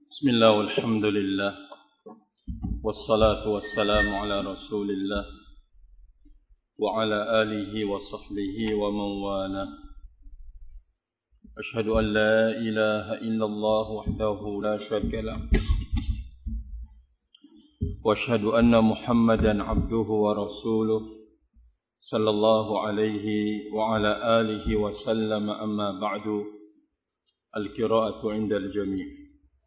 Bismillah walhamdulillah wassalatu wassalamu ala rasulillah wa ala alihi wa sahbihi wa man wala. Ashhadu an la ilaha illallah wahdahu la syarika lah wa ashhadu anna Muhammadan abduhu wa rasuluh sallallahu alaihi wa ala alihi wa sallam. Amma ba'du. Al-qira'atu 'inda al-jami'.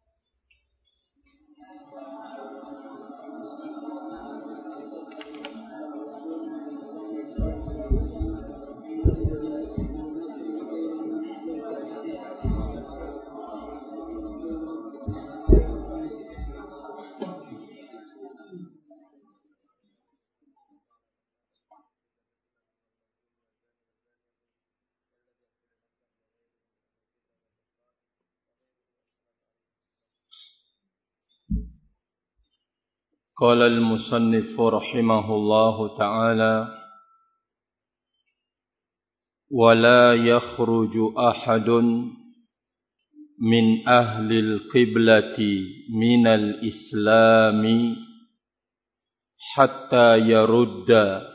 قال المصنف رحمه الله تعالى: ولا يخرج أحد من أهل القبلة من الإسلام حتى يرد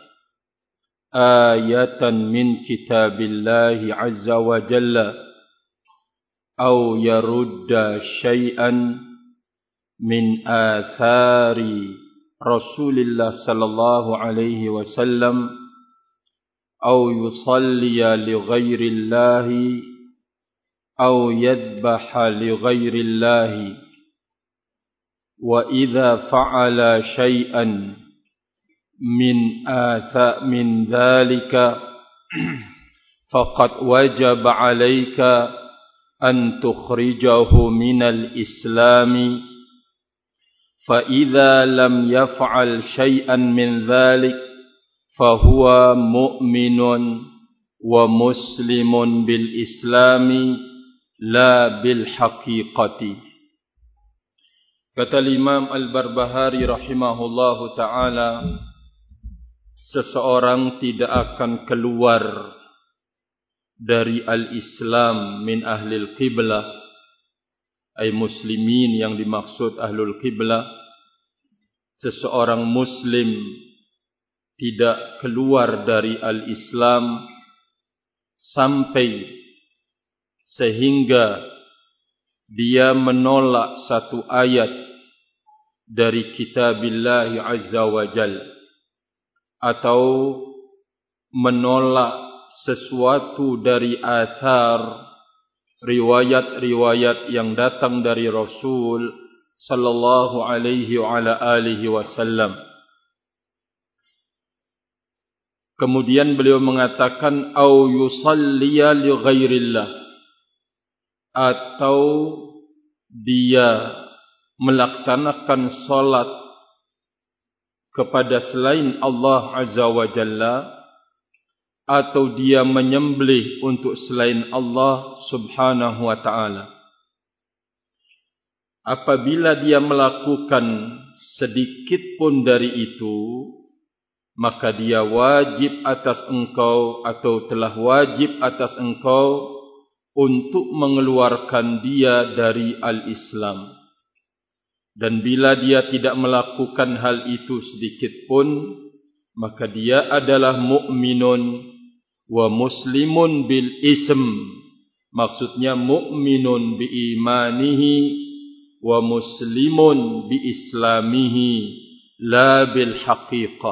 آية من كتاب الله عز وجل أو يرد شيئا من آثار رسول الله صلى الله عليه وسلم أو يصلي لغير الله أو يذبح لغير الله. وإذا فعل شيئا من ذلك فقد وجب عليك أن تخرجه من الإسلام. فإذا لم يفعل شيئا من ذلك فهو مؤمن ومسلم بالإسلام لا بالحقيقة. Kata Imam Al-Barbahari rahimahullahu ta'ala, seseorang tidak akan keluar dari al-Islam min ahlil qiblah, ay muslimin yang dimaksud ahlul qiblah. Seseorang muslim tidak keluar dari al-Islam sampai sehingga dia menolak satu ayat dari kitabillah azza wa jal, atau menolak sesuatu dari athar riwayat-riwayat yang datang dari Rasul sallallahu alaihi wa ala alihi wasallam. Kemudian beliau mengatakan au yusalliya li ghairillah, atau dia melaksanakan salat kepada selain Allah azza wa jalla, atau dia menyembelih untuk selain Allah subhanahu wa ta'ala. Apabila dia melakukan sedikit pun dari itu, maka dia wajib atas engkau, atau telah wajib atas engkau untuk mengeluarkan dia dari al-Islam. Dan bila dia tidak melakukan hal itu sedikit pun, maka dia adalah mu'minun wa muslimun bil ism. Maksudnya mu'minun bi imanihi wa muslimun bi islamihi la bil haqiqah.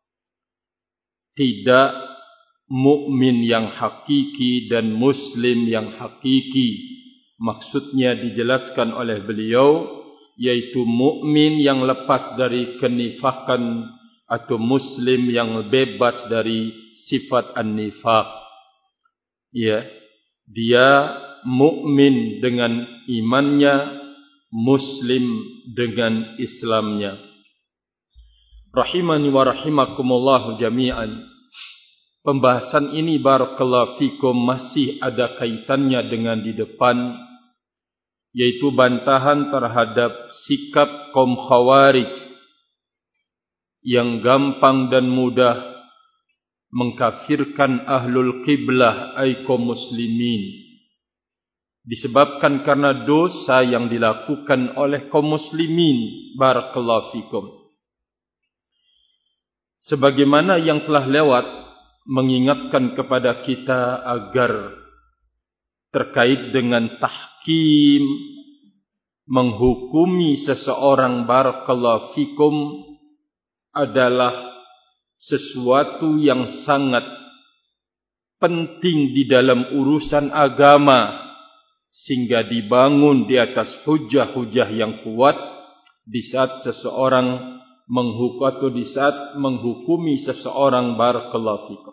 Tidak mukmin yang hakiki dan muslim yang hakiki. Maksudnya dijelaskan oleh beliau, yaitu mukmin yang lepas dari kenifakan, atau muslim yang bebas dari sifat an-nifaq. Ya, dia mukmin dengan imannya, muslim dengan Islamnya. Rahimani wa rahimakumullah jami'an. Pembahasan ini barakallahu fikum masih ada kaitannya dengan di depan, yaitu bantahan terhadap sikap kaum Khawarij yang gampang dan mudah mengkafirkan ahlul qiblah ay kaum muslimin disebabkan karena dosa yang dilakukan oleh kaum muslimin. Barakallahu fikum. Sebagaimana yang telah lewat mengingatkan kepada kita agar terkait dengan tahkim, menghukumi seseorang, barakallahu fikum, adalah sesuatu yang sangat penting di dalam urusan agama, sehingga dibangun di atas hujah-hujah yang kuat di saat seseorang menghukum atau di saat menghukumi seseorang, barakallahu fikum.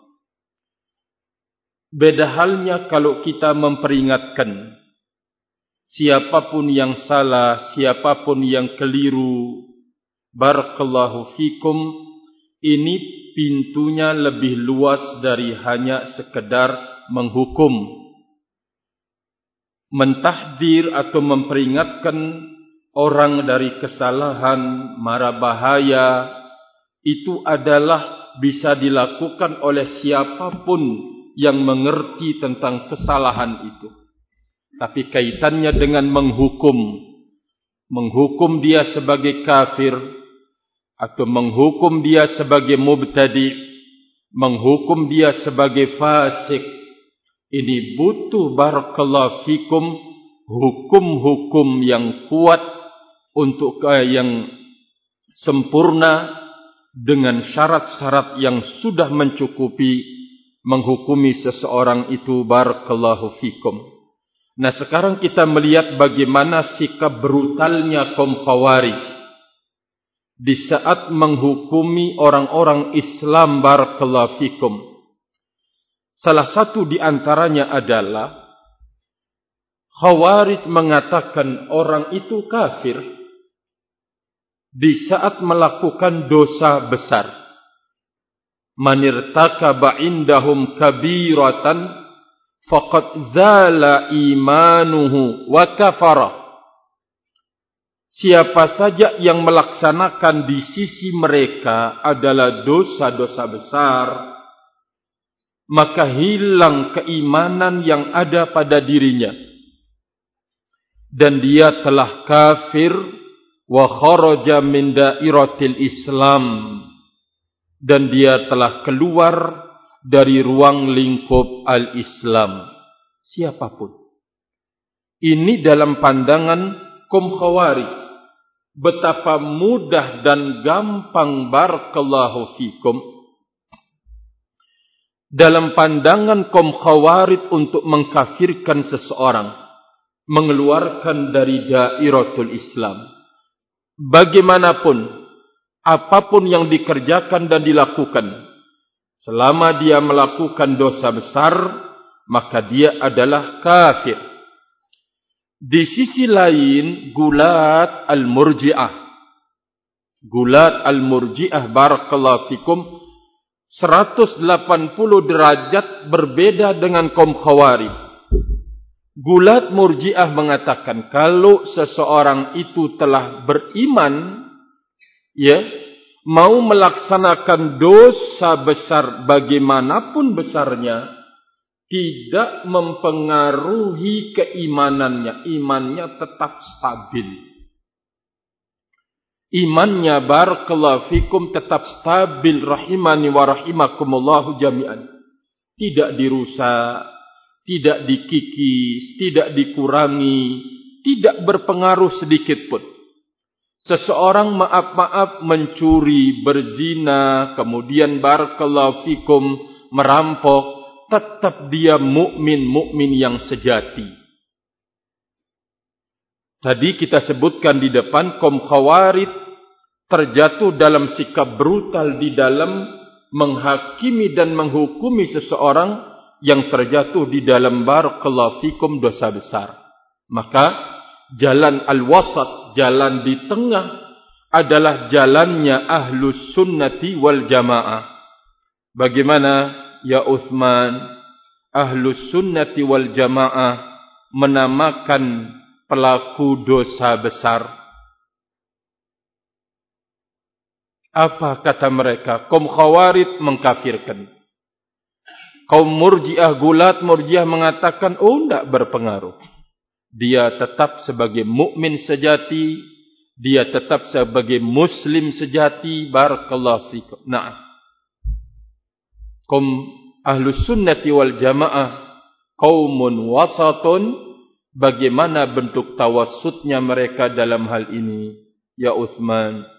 Beda halnya kalau kita memperingatkan siapapun yang salah, siapapun yang keliru, barakallahu fikum, ini pintunya lebih luas dari hanya sekedar menghukum. Mentahdir atau memperingatkan orang dari kesalahan, mara bahaya, itu adalah bisa dilakukan oleh siapapun yang mengerti tentang kesalahan itu. Tapi kaitannya dengan menghukum dia sebagai kafir, atau menghukum dia sebagai mubtadi, menghukum dia sebagai fasik, ini butuh, barakallahu fikum, hukum-hukum yang kuat untuk yang sempurna dengan syarat-syarat yang sudah mencukupi menghukumi seseorang itu, barakallahu fikum. Nah, sekarang kita melihat bagaimana sikap brutalnya kaum Khawarij di saat menghukumi orang-orang Islam, barakallahu fikum. Salah satu di antaranya adalah Khawarij mengatakan orang itu kafir di saat melakukan dosa besar. Man irtakaba indahum kabiratan faqad zala imanuhu wa kafara. Siapa saja yang melaksanakan di sisi mereka adalah dosa-dosa besar, maka hilang keimanan yang ada pada dirinya, dan dia telah kafir, wa kharaja min dairatil Islam, dan dia telah keluar dari ruang lingkup al-Islam. Siapapun. Ini dalam pandangan kaum Khawarij. Betapa mudah dan gampang, barakallahu fikum, dalam pandangan kaum Khawarij untuk mengkafirkan seseorang, mengeluarkan dari dairatul Islam. Bagaimanapun, apapun yang dikerjakan dan dilakukan, selama dia melakukan dosa besar, maka dia adalah kafir. Di sisi lain, gulat al-murji'ah, barakallahu fikum, 180 derajat berbeda dengan kaum Khawarij. Gulat murji'ah mengatakan kalau seseorang itu telah beriman, ya, mau melaksanakan dosa besar bagaimanapun besarnya, tidak mempengaruhi keimanannya. Imannya tetap stabil. Imannya, barakallahu fikum, tetap stabil, rahimani wa rahimakumullahu jami'an. Tidak dirusak, tidak dikikis, tidak dikurangi, tidak berpengaruh sedikit pun. Seseorang maaf-maaf mencuri, berzina, kemudian barakallahu fikum merampok, tetap dia mukmin yang sejati. Tadi kita sebutkan di depan, kaum Khawarij terjatuh dalam sikap brutal di dalam menghakimi dan menghukumi seseorang yang terjatuh di dalam, barakallahu fikum, dosa besar. Maka jalan al-wasat, jalan di tengah, adalah jalannya ahlus sunnati wal jamaah. Bagaimana, ya Utsman, ahlus sunnati wal jamaah menamakan pelaku dosa besar? Apa kata mereka? Kaum Khawarij mengkafirkan. Kaum Murji'ah, gulat Murji'ah mengatakan, oh, tidak berpengaruh. dia tetap sebagai mukmin sejati, dia tetap sebagai muslim sejati. Barakallahu fikum. Na'am. Ahlus sunnati wal jamaah qaumun wasatun. Bagaimana bentuk tawassutnya mereka dalam hal ini, ya Uthman?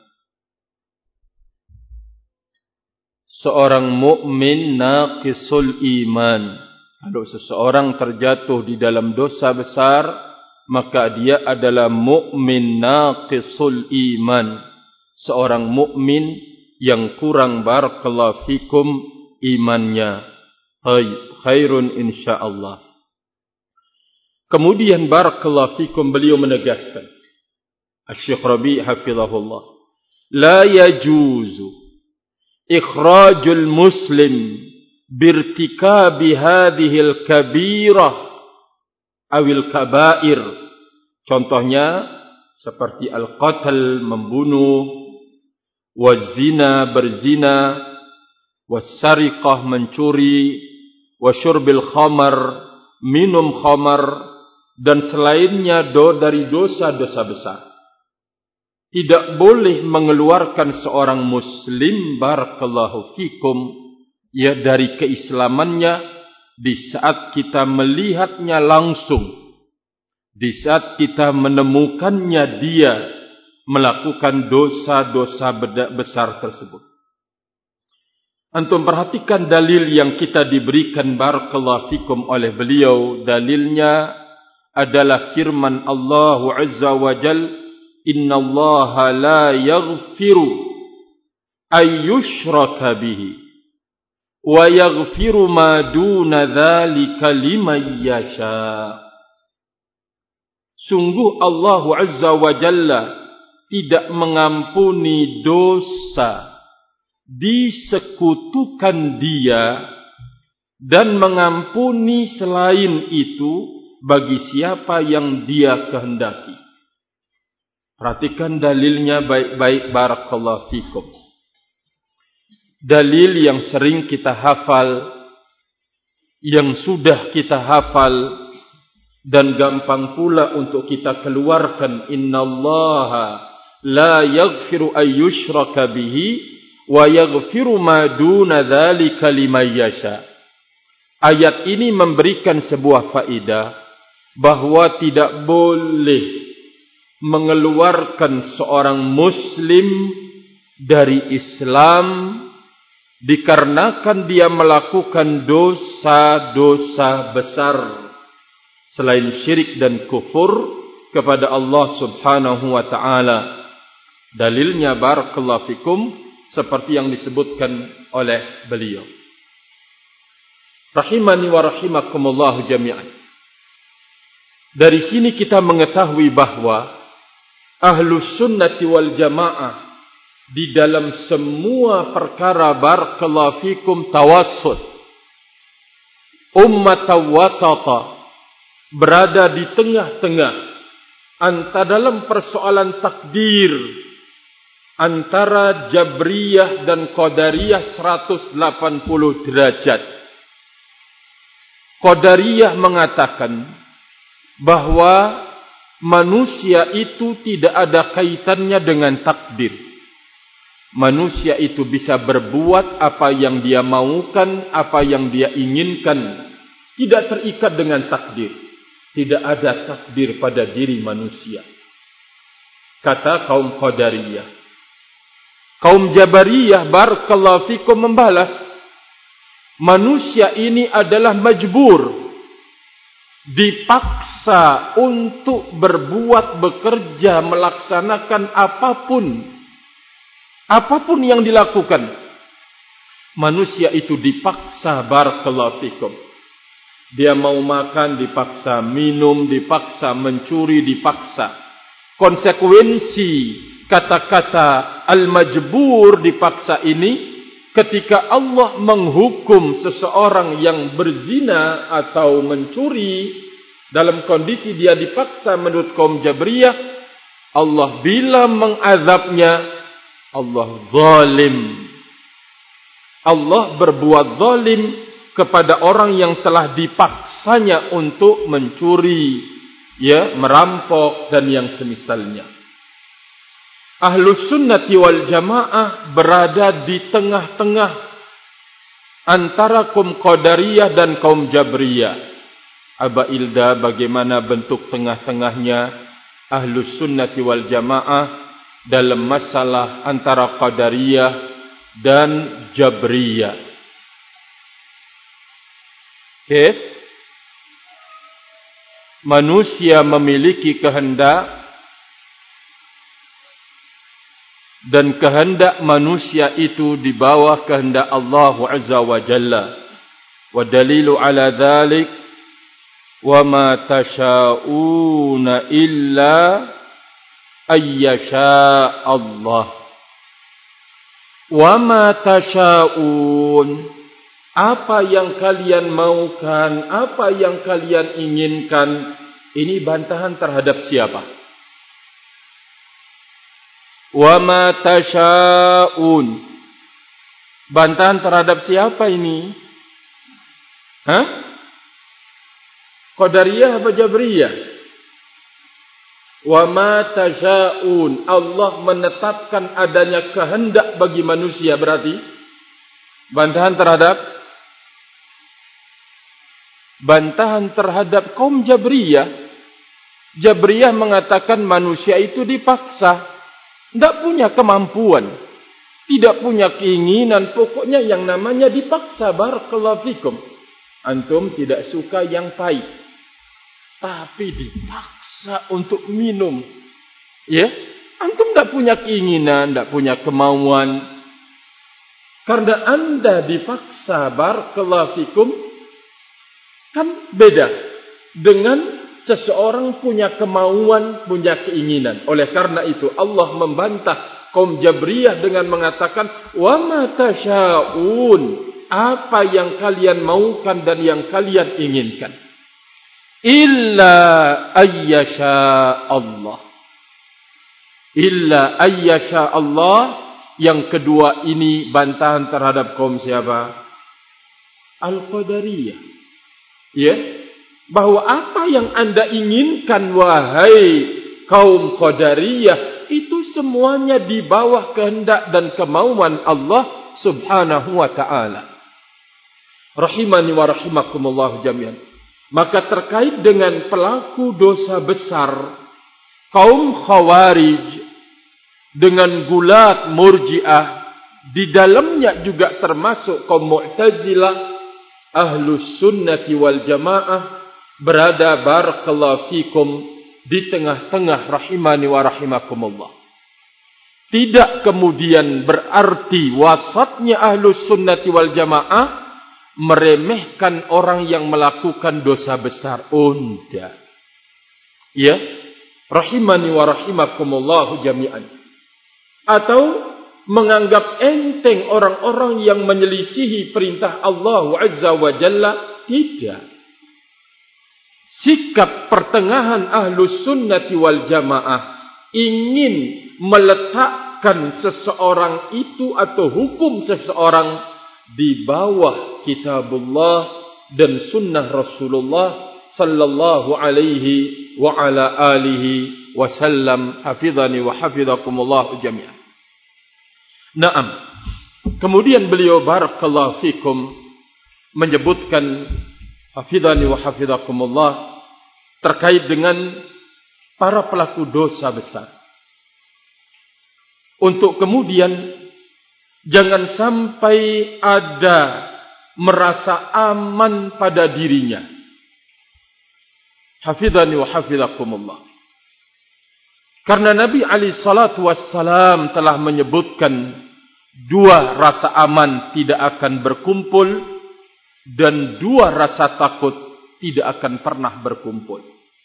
Seorang mukmin naqisul iman, kalau seseorang terjatuh di dalam dosa besar, maka dia adalah mukmin naqisul iman, seorang mukmin yang kurang, barakallahu fikum, imannya. Khairun insyaallah. Kemudian barakallahu fikum, beliau menegaskan, Asy-Syaikh Rabi' hafizahullah, la yajuzu ikhrajul muslim birtikabi hadhil kabirah awil kabair. Contohnya seperti al-qatl, membunuh, wazina, berzina, wassariqah, mencuri, wasyurbil khamar, minum khamar, dan selainnya dari dosa-dosa besar. Tidak boleh mengeluarkan seorang muslim, barakallahu fikum, ya, dari keislamannya di saat kita melihatnya langsung, di saat kita menemukannya dia melakukan dosa-dosa besar tersebut. Antum perhatikan dalil yang kita diberikan, barakallahu fikum, oleh beliau. Dalilnya adalah firman Allah Azza wa Jal, Inna Allah la yaghfiru ayyushraka bihi wa yaghfiru ma duna dzalika liman yasha. Sungguh Allah Azza wa Jalla tidak mengampuni dosa disekutukan dia, dan mengampuni selain itu bagi siapa yang dia kehendaki. Perhatikan dalilnya baik-baik, barakallahu fikum. Dalil yang sering kita hafal, yang sudah kita hafal, dan gampang pula untuk kita keluarkan. Innallaha la yaghfiru ayyushraka bihi wa yaghfiru ma duna dzalika liman yasha. Ayat ini memberikan sebuah faedah bahwa tidak boleh mengeluarkan seorang muslim dari Islam dikarenakan dia melakukan dosa-dosa besar selain syirik dan kufur kepada Allah Subhanahu wa taala. Dalilnya, barakallahu fikum, seperti yang disebutkan oleh beliau. Rahimani wa rahimakumullah jami'an. Dari sini kita mengetahui bahwa Ahlus Sunnati wal Jamaah di dalam semua perkara, barakallahu fikum, tawassut, ummat wasata, berada di tengah-tengah antara dalam persoalan takdir antara Jabriyah dan Qadariyah 180 derajat. Qadariyah mengatakan bahwa manusia itu tidak ada kaitannya dengan takdir. Manusia itu bisa berbuat apa yang dia maukan, apa yang dia inginkan, tidak terikat dengan takdir. Tidak ada takdir pada diri manusia, kata kaum Qadariyah. Kaum Jabariyah, barakallahu fikum, membalas, manusia ini adalah majbur, dipaksa untuk berbuat, bekerja, melaksanakan apapun yang dilakukan. Manusia itu dipaksa, barakallahu fikum. Dia mau makan dipaksa, minum dipaksa, mencuri dipaksa. Konsekuensi kata-kata al-majbur, dipaksa, ini ketika Allah menghukum seseorang yang berzina atau mencuri dalam kondisi dia dipaksa menurut kaum Jabriyah, Allah bila mengazabnya, Allah zalim. Allah berbuat zalim kepada orang yang telah dipaksanya untuk mencuri, ya, merampok dan yang semisalnya. Ahlus sunnati wal jamaah berada di tengah-tengah antara kaum Qadariyah dan kaum Jabriyah. Aba Ilda, bagaimana bentuk tengah-tengahnya Ahlus sunnati wal jamaah dalam masalah antara Qadariyah dan Jabriyah? Okay. Manusia memiliki kehendak, dan kehendak manusia itu di bawah kehendak Allah Azza wa Jalla. Wa dalilu ala dhalik, wa ma tasha'una illa ayyasha Allah. Wa ma tasha'un, apa yang kalian maukan, apa yang kalian inginkan, ini bantahan terhadap siapa? Wa ma tasha'un, bantahan terhadap siapa ini? Qadariyah apa Jabriyah? Wa ma tasha'un, Allah menetapkan adanya kehendak bagi manusia, berarti bantahan terhadap kaum Jabriyah. Jabriyah mengatakan manusia itu dipaksa, tidak punya kemampuan, tidak punya keinginan, pokoknya yang namanya dipaksa. Barakallahu fikum. Antum tidak suka yang pahit, tapi dipaksa untuk minum. Ya, antum tidak punya keinginan, tidak punya kemauan. Karena anda dipaksa, barakallahu fikum, kan beda dengan seseorang punya kemauan, punya keinginan. Oleh karena itu Allah membantah kaum Jabriyah dengan mengatakan, wa ma tasha'un, apa yang kalian maukan dan yang kalian inginkan, illa ayyasha Allah. Illa ayyasha Allah. Yang kedua ini bantahan terhadap kaum siapa? Al-Qadariyah. Ya, bahwa apa yang anda inginkan wahai kaum Qadariyah itu semuanya di bawah kehendak dan kemauan Allah Subhanahu wa ta'ala. Rahimani wa rahimakumullah jami'an. Maka terkait dengan pelaku dosa besar kaum Khawarij dengan gulat Murji'ah, di dalamnya juga termasuk kaum Mu'tazilah, Ahlus sunnati wal jamaah berada, barakallahu fikum, di tengah-tengah, rahimani wa rahimakumullah. Tidak kemudian berarti wasatnya Ahlus sunnati wal jamaah meremehkan orang yang melakukan dosa besar. Tidak. Ya, rahimani wa rahimakumullah jami'an. Atau menganggap enteng orang-orang yang menyelisihi perintah Allah Azza wa Jalla. Tidak. Sikap pertengahan Ahlus sunnati wal jamaah ingin meletakkan seseorang itu atau hukum seseorang di bawah kitabullah dan sunnah Rasulullah sallallahu alaihi wa ala alihi wasallam. Hafidhani wa hafidhakumullah jami'an. Naam. Kemudian beliau, barakallahu fikum, menyebutkan, hafidhani wa hafidhakumullah, terkait dengan para pelaku dosa besar. Untuk kemudian jangan sampai ada merasa aman pada dirinya. Hafidhani wa hafidhakumullah. Karena Nabi alaihi salatu wassalam telah menyebutkan dua rasa aman tidak akan berkumpul dan dua rasa takut tidak akan pernah berkumpul.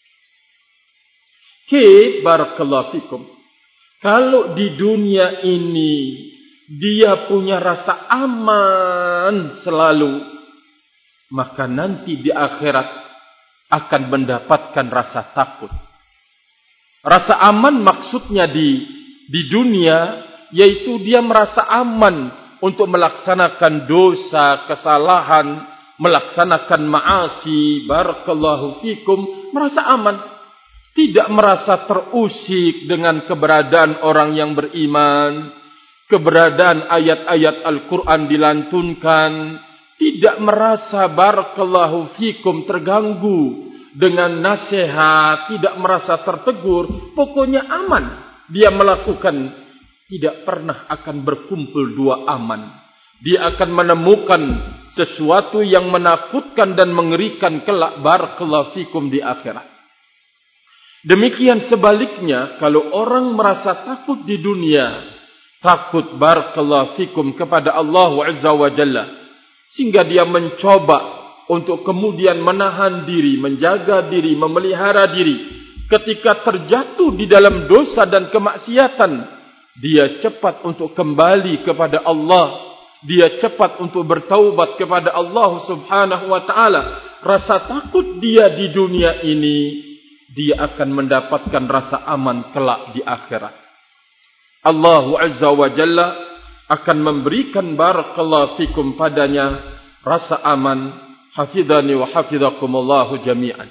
Barakallahu fikum. Kalau di dunia ini dia punya rasa aman selalu, maka nanti di akhirat akan mendapatkan rasa takut. Rasa aman maksudnya di dunia, yaitu dia merasa aman untuk melaksanakan dosa, kesalahan, melaksanakan ma'asi, barakallahu fikum, merasa aman. tidak merasa terusik dengan keberadaan orang yang beriman, keberadaan ayat-ayat Al-Quran dilantunkan, tidak merasa barakallahu fikum terganggu dengan nasihat, tidak merasa tertegur, pokoknya aman. Dia melakukan, tidak pernah akan berkumpul dua aman. Dia akan menemukan sesuatu yang menakutkan dan mengerikan kelak barakallahu fikum di akhirat. Demikian sebaliknya, kalau orang merasa takut di dunia, takut barakallahu fikum kepada Allah Azza wa Jalla, sehingga dia mencoba untuk kemudian menahan diri, menjaga diri, memelihara diri. Ketika terjatuh di dalam dosa dan kemaksiatan, dia cepat untuk kembali kepada Allah. Dia cepat untuk bertaubat kepada Allah Subhanahu wa ta'ala. Rasa takut dia di dunia ini, dia akan mendapatkan rasa aman kelak di akhirat. Allah Azza wa Jalla akan memberikan barakallahu fikum padanya rasa aman. Hafidhani wa hafidhakumullahu jami'an.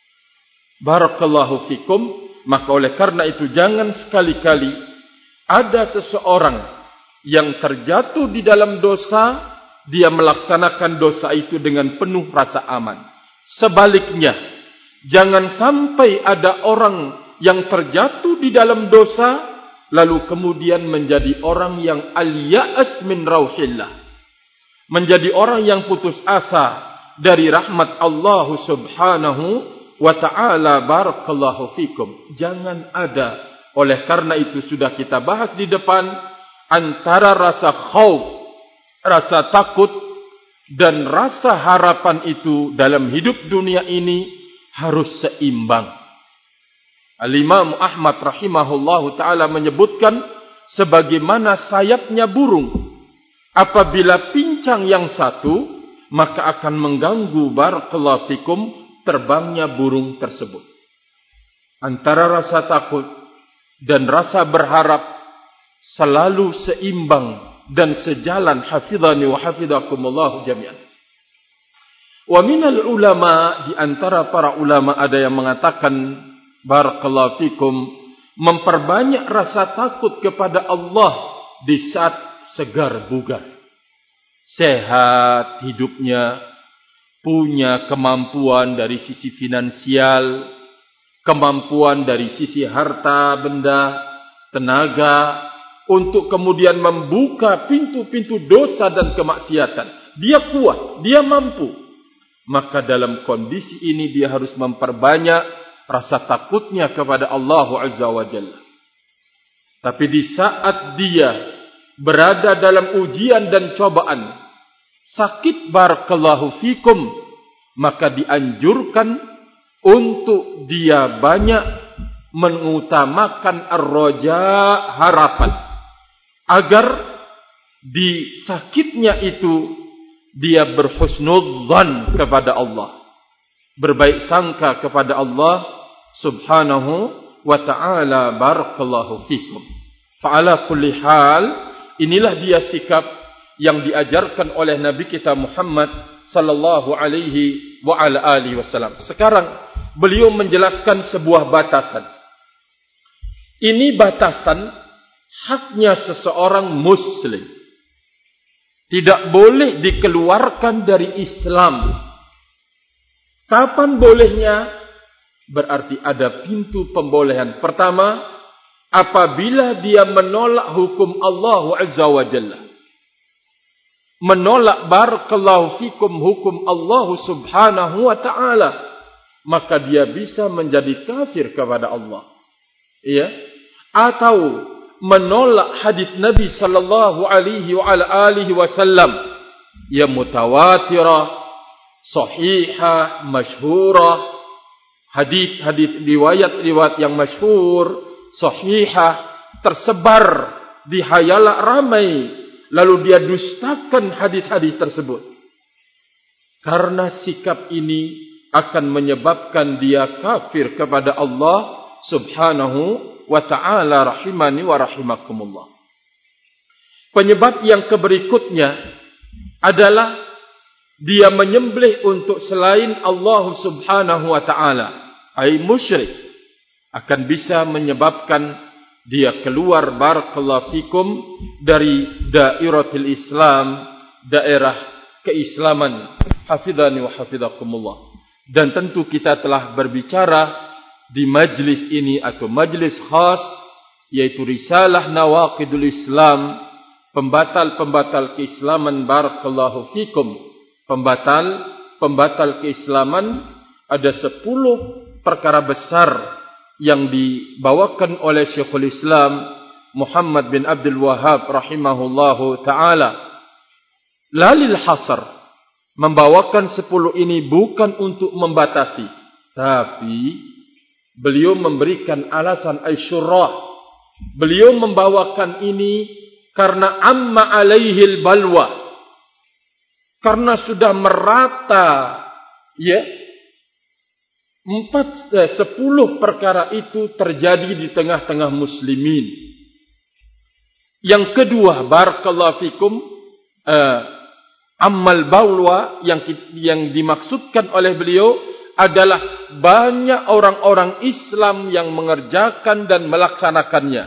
Barakallahu fikum. Maka oleh karena itu jangan sekali-kali ada seseorang yang terjatuh di dalam dosa, dia melaksanakan dosa itu dengan penuh rasa aman. Sebaliknya, jangan sampai ada orang yang terjatuh di dalam dosa, lalu kemudian menjadi orang yang al-ya'as min rauhillah, menjadi orang yang putus asa dari rahmat Allah Subhanahu wa ta'ala. Barakallahu fikum. Jangan ada. Oleh karena itu sudah kita bahas di depan, antara rasa khauf, rasa takut, dan rasa harapan itu dalam hidup dunia ini harus seimbang. Al-Imam Ahmad rahimahullahu ta'ala menyebutkan, sebagaimana sayapnya burung, apabila pincang yang satu, maka akan mengganggu barakallahu fikum terbangnya burung tersebut. Antara rasa takut dan rasa berharap selalu seimbang dan sejalan. Hafidhani wa hafidhakumullahu jami'an. Wa minal ulama, di antara para ulama ada yang mengatakan barakallahu fikum, memperbanyak rasa takut kepada Allah di saat segar bugar, sehat hidupnya, punya kemampuan dari sisi finansial, kemampuan dari sisi harta benda, tenaga, untuk kemudian membuka pintu-pintu dosa dan kemaksiatan. Dia kuat, dia mampu. Maka dalam kondisi ini dia harus memperbanyak rasa takutnya kepada Allah Azza wa Jalla. Tapi di saat dia berada dalam ujian dan cobaan, sakit barakallahu fikum, maka dianjurkan untuk dia banyak mengutamakan ar-raja, harapan, agar di sakitnya itu dia berhusnudzan kepada Allah, berbaik sangka kepada Allah Subhanahu wa ta'ala. Barakallahu fikum. Fa'ala kulli hal, inilah dia sikap yang diajarkan oleh Nabi kita Muhammad sallallahu alaihi wa ala alihi wasallam. Sekarang beliau menjelaskan sebuah batasan. Ini batasan haknya seseorang muslim. Tidak boleh dikeluarkan dari Islam. Kapan bolehnya? Berarti ada pintu pembolehan. Pertama, apabila dia menolak hukum Allah Azza wa Jalla, menolak barakallahu fikum hukum Allah Subhanahu wa ta'ala, maka dia bisa menjadi kafir kepada Allah. Ya? Atau menolak hadis Nabi sallallahu alaihi wa alihi wasallam yang mutawatirah, sahihah, masyhurah, hadis-hadis riwayat-riwayat yang masyhur, sahihah, tersebar di khayalak ramai, lalu dia dustakan hadis-hadis tersebut. Karena sikap ini akan menyebabkan dia kafir kepada Allah Subhanahu wa ta'ala, rahimani wa rahimakumullah. Penyebab yang keberikutnya adalah dia menyembelih untuk selain Allah Subhanahu wa ta'ala, ai musyrik. akan bisa menyebabkan dia keluar barakallahu fikum dari dairatul Islam, daerah keislaman. Hafidhani wa hafidhakumullah. Dan tentu kita telah berbicara di majlis ini atau majlis khas, yaitu risalah Nawaqidul Islam, pembatal-pembatal keislaman barakallahu fikum. Pembatal keislaman, ada 10 perkara besar yang dibawakan oleh Syekhul Islam Muhammad bin Abdul Wahhab rahimahullahu ta'ala. Lalil hasar, membawakan 10 ini bukan untuk membatasi, tapi beliau memberikan alasan al-syurah. Beliau membawakan ini karena amma alaihil balwa, karena sudah merata, ya, 10 perkara itu terjadi di tengah-tengah muslimin. Yang kedua, barakallahu fikum, ammal balwa yang dimaksudkan oleh beliau adalah banyak orang-orang Islam yang mengerjakan dan melaksanakannya.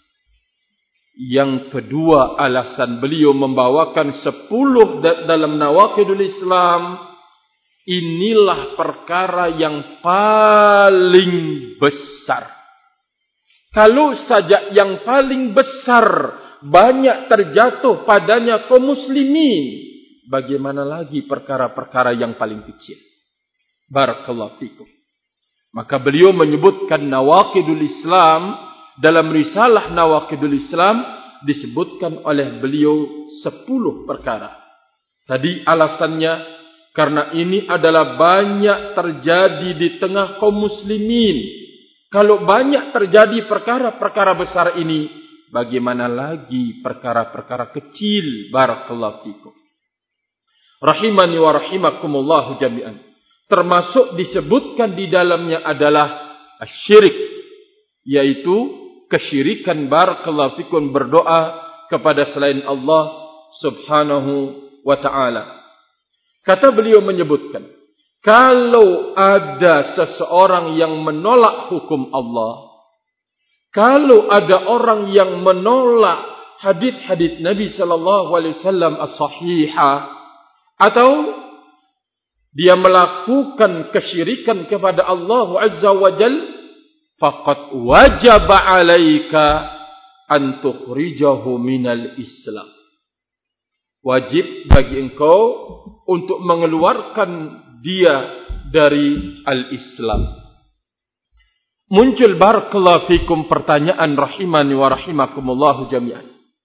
Yang kedua, alasan beliau membawakan 10 dalam Nawaqidul Islam, inilah perkara yang paling besar. Kalau saja yang paling besar banyak terjatuh padanya kaum muslimin, bagaimana lagi perkara-perkara yang paling kecil? Barakallahu fikum. Maka beliau menyebutkan Nawaqidul Islam, dalam risalah Nawaqidul Islam disebutkan oleh beliau 10 perkara. Tadi alasannya karena ini adalah banyak terjadi di tengah kaum muslimin. Kalau banyak terjadi perkara-perkara besar ini, bagaimana lagi perkara-perkara kecil? Barakallahu fikum. Rahimani wa rahimakumullahu jami'an. Termasuk disebutkan di dalamnya adalah asyirik, yaitu kesyirikan barakallahu fikum, berdoa kepada selain Allah subhanahu wa ta'ala. Kata beliau menyebutkan, kalau ada seseorang yang menolak hukum Allah, kalau ada orang yang menolak hadits-hadits Nabi sallallahu alaihi wasallam as-sahihah, atau dia melakukan kesyirikan kepada Allah Azza wa Jal, faqad wajaba alaika an tukhrijahu minal Islam. Wajib bagi engkau untuk mengeluarkan dia dari al-Islam. Muncul barakallahu fikum pertanyaan rahimani wa rahimakumullahu jami'an.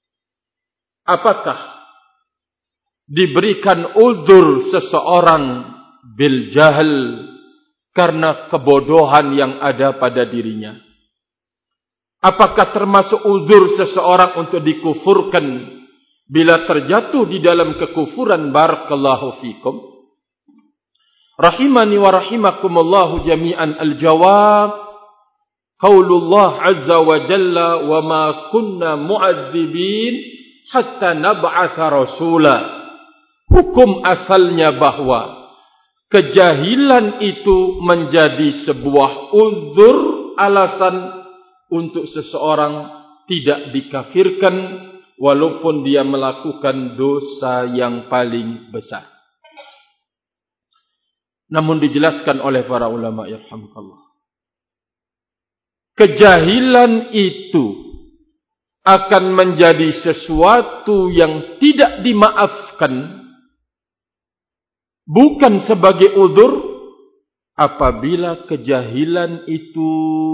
Apakah diberikan uzur seseorang bil jahl karena kebodohan yang ada pada dirinya? Apakah termasuk uzur seseorang untuk dikufurkan bila terjatuh di dalam kekufuran? Barakallahu fikum. Rahimani wa rahimakumullahu jami'an. Al-jawab, qaulullah azza wa jalla, wa ma kunna mu'adzibin hatta nab'atha rasula. Hukum asalnya bahwa kejahilan itu menjadi sebuah uzur, alasan untuk seseorang tidak dikafirkan walaupun dia melakukan dosa yang paling besar. Namun dijelaskan oleh para ulama yarhamukallah, kejahilan itu akan menjadi sesuatu yang tidak dimaafkan, bukan sebagai uzur, apabila kejahilan itu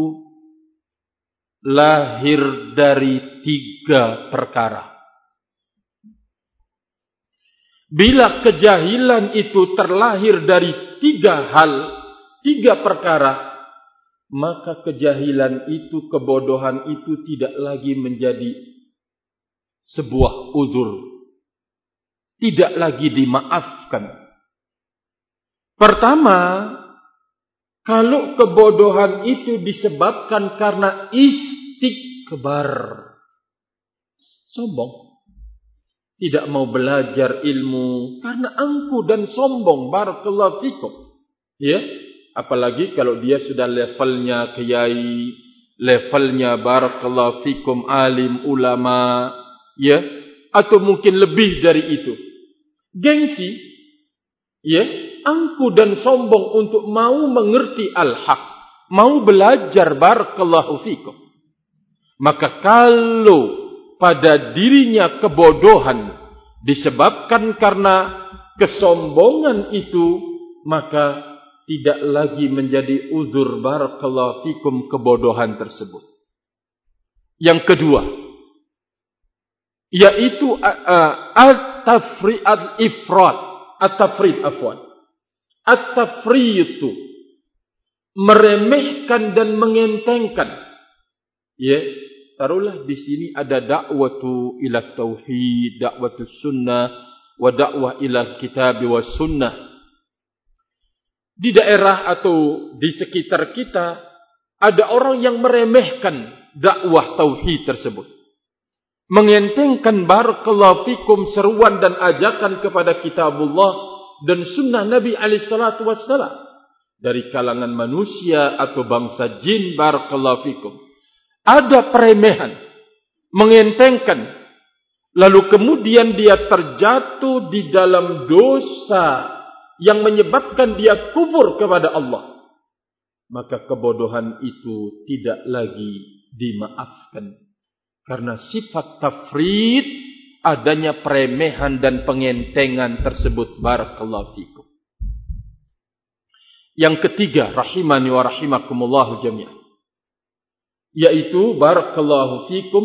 lahir dari 3 perkara. Bila kejahilan itu terlahir dari 3 hal, 3 perkara, maka kejahilan itu, kebodohan itu tidak lagi menjadi sebuah uzur, tidak lagi dimaafkan. Pertama, kalau kebodohan itu disebabkan karena istikbar, sombong, tidak mau belajar ilmu karena angkuh dan sombong, barakallahu fikum, ya, Apalagi kalau dia sudah levelnya kiai, levelnya barakallahu fikum alim ulama, ya, atau mungkin lebih dari itu. Gengsi, ya, angku dan sombong untuk mau mengerti al-haq, mau belajar barakallahu fikum. Maka kalau pada dirinya kebodohan disebabkan karena kesombongan itu, maka tidak lagi menjadi uzur barakallahu fikum kebodohan tersebut. Yang kedua, yaitu at-tafrid itu meremehkan dan mengentengkan. Ya, taruhlah di sini ada dakwatu ila tauhid, dakwatu sunnah, wa dakwah ila kitab wa sunnah. Di daerah atau di sekitar kita ada orang yang meremehkan dakwah tauhid tersebut, mengentengkan barakallahu fikum seruan dan ajakan kepada kitabullah dan sunnah Nabi alaihi salatu wassalam dari kalangan manusia atau bangsa jin. Barakallahu fikum, ada peremehan, mengentengkan, lalu kemudian dia terjatuh di dalam dosa yang menyebabkan dia kufur kepada Allah, maka kebodohan itu tidak lagi dimaafkan. Karena sifat tafrid, adanya peremehan dan pengentengan tersebut. Barakallahu fikum. Yang ketiga, rahimani wa rahimakumullahu jami'an, yaitu barakallahu fikum,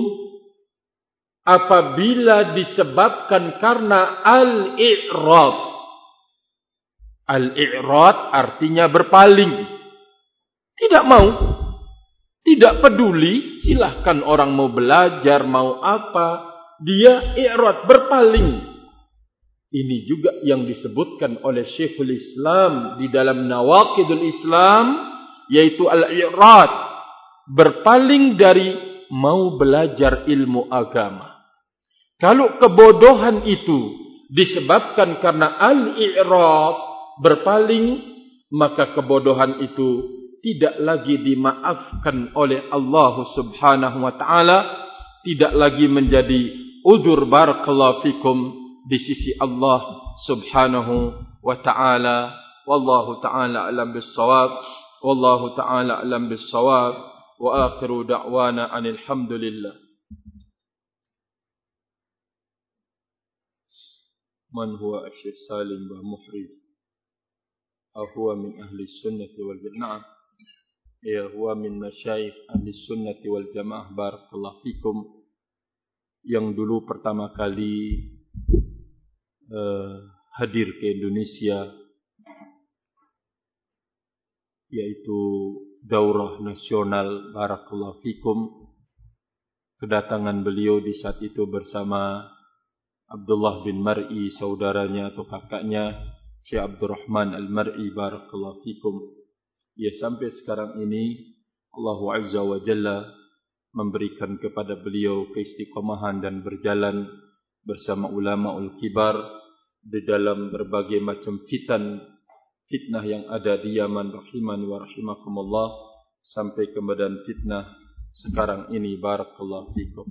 apabila disebabkan karena al-i'rad. Al-i'rad artinya berpaling, tidak mau, tidak peduli, silahkan orang mau belajar, mau apa, dia i'rad, berpaling. Ini juga yang disebutkan oleh Syekhul Islam di dalam Nawaqidul Islam, yaitu al-i'rad, berpaling dari mau belajar ilmu agama. Kalau kebodohan itu disebabkan karena al-i'rad, berpaling, maka kebodohan itu tidak lagi dimaafkan oleh Allah Subhanahu wa taala, tidak lagi menjadi uzur barakallahu fikum di sisi Allah Subhanahu wa taala. Wallahu taala alam bis-shawab. Wallahu taala alam bis-shawab. Wa akhiru da'wana anil hamdulillah. Man huwa Syekh Salim wa Muhriz? Huwa min ahli sunnati wal jamaah. Ya, huwa min masyayikh ahli sunnati wal jamaah. Barakallahu fikum. Yang dulu pertama kali hadir ke Indonesia, yaitu daurah nasional. Barakallahu fikum. Kedatangan beliau di saat itu bersama Abdullah bin Mar'i, saudaranya atau kakaknya Syekh Abdurrahman Al-Mar'i. Barakallahu fikum. Ya, sampai sekarang ini Allah Azza wa Jalla memberikan kepada beliau keistiqomahan dan berjalan bersama ulama-ul kibar di dalam berbagai macam fitnah yang ada di Yaman. Rahimani wa rahimakumullah, sampai kemudian fitnah sekarang ini. Barakallahu fikum.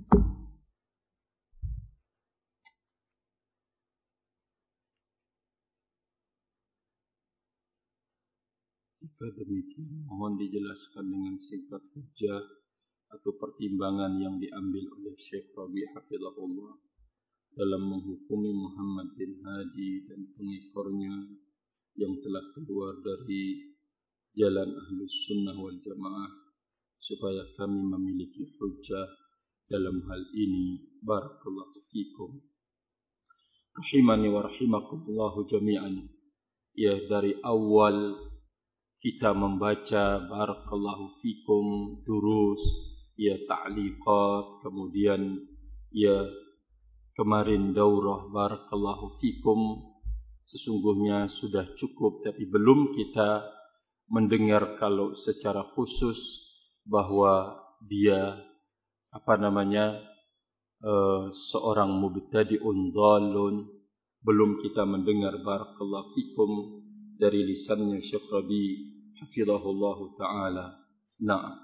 Jika demikian, mohon dijelaskan dengan singkat hujah atau pertimbangan yang diambil oleh Syekh Rabi' hafizahullah dalam menghukumi Muhammad bin Hadi dan pengekornya yang telah keluar dari jalan Ahlus Sunnah wal Jamaah, supaya kami memiliki hujah dalam hal ini. Barakallahu fikum. Rahimani wa rahimakumullahu jami'an. Ya, dari awal kita membaca barakallahu fikum durus, ya ta'liqat, kemudian ya kemarin daurah barakallahu fikum, sesungguhnya sudah cukup, tapi belum kita mendengar kalau secara khusus bahwa dia seorang mubtadi'un dhalun. Belum kita mendengar barakallahu fikum dari lisannya Syekh Rabi' hafizahullahu ta'ala. Nah,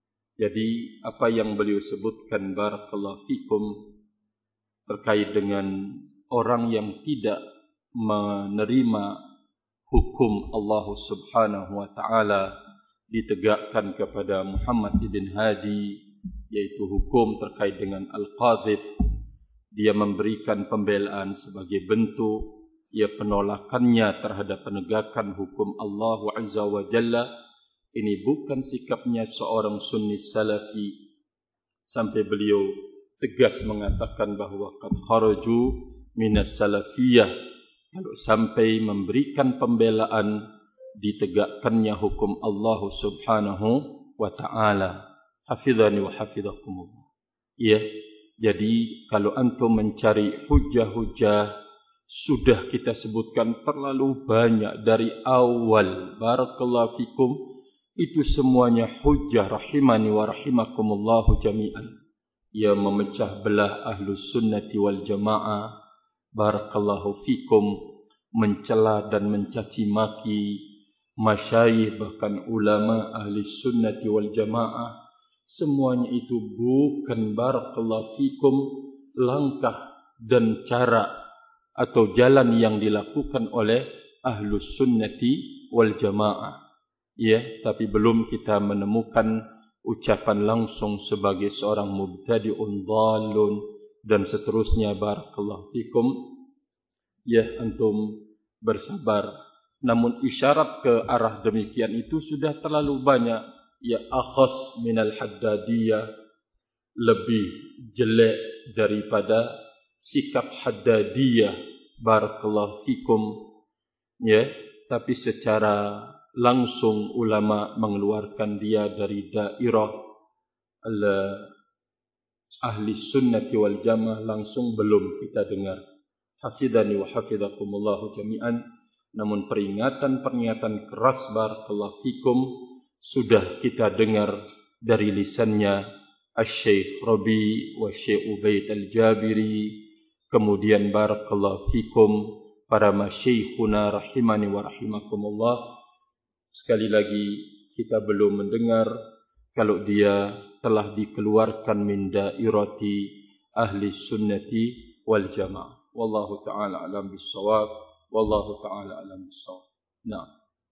jadi apa yang beliau sebutkan barakallahu fikum terkait dengan orang yang tidak menerima hukum Allah Subhanahu wa taala ditegakkan kepada Muhammad ibn Hadi, yaitu hukum terkait dengan al-qadhif, dia memberikan pembelaan sebagai bentuk penolakannya terhadap penegakan hukum Allah Azza wa Jalla. Ini bukan sikapnya seorang sunni salafi, sampai beliau tegas mengatakan bahawa qad kharaju minas salafiyah, kalau sampai memberikan pembelaan ditegakkannya hukum Allah Subhanahu wa taala. Hafizani wa hafizakumullah. Ya, jadi kalau antum mencari hujah-hujah, sudah kita sebutkan terlalu banyak dari awal. Barakallahu fikum. Itu semuanya hujjah rahimani wa rahimakumullahu jami'an. Ia memecah belah ahlus sunnati wal jamaah. Barakallahu fikum. Mencela dan mencaci maki masyayikh, bahkan ulama ahli sunnati wal jamaah. Semuanya itu bukan barakallahu fikum langkah dan cara atau jalan yang dilakukan oleh ahlus sunnati wal jamaah. Ya, tapi belum kita menemukan ucapan langsung sebagai seorang mubtadi'un dhalun dan seterusnya. Barakallahu fikum. Ya, antum bersabar. Namun isyarat ke arah demikian itu sudah terlalu banyak. Ya, akhas minal haddadiyah, lebih jelek daripada sikap haddadiyah. Barakallahu fikum. Ya, tapi secara langsung ulama mengeluarkan dia dari dairah ahli sunnati wal jamaah langsung belum kita dengar. Hafidhani wa hafizakumullahu jami'an. Namun peringatan-peringatan keras barakallahu fikum sudah kita dengar dari lisannya Asy-Syaikh Rabi wa Syekh Ubaid Al-Jabiri, kemudian barakallahu fikum para masyayikhuna rahimani wa rahimakumullah. Sekali lagi kita belum mendengar kalau dia telah dikeluarkan min dairati ahli sunnati wal jamaah. Wallahu ta'ala alam bis-shawab. Wallahu ta'ala alam bis-shawab. Nah.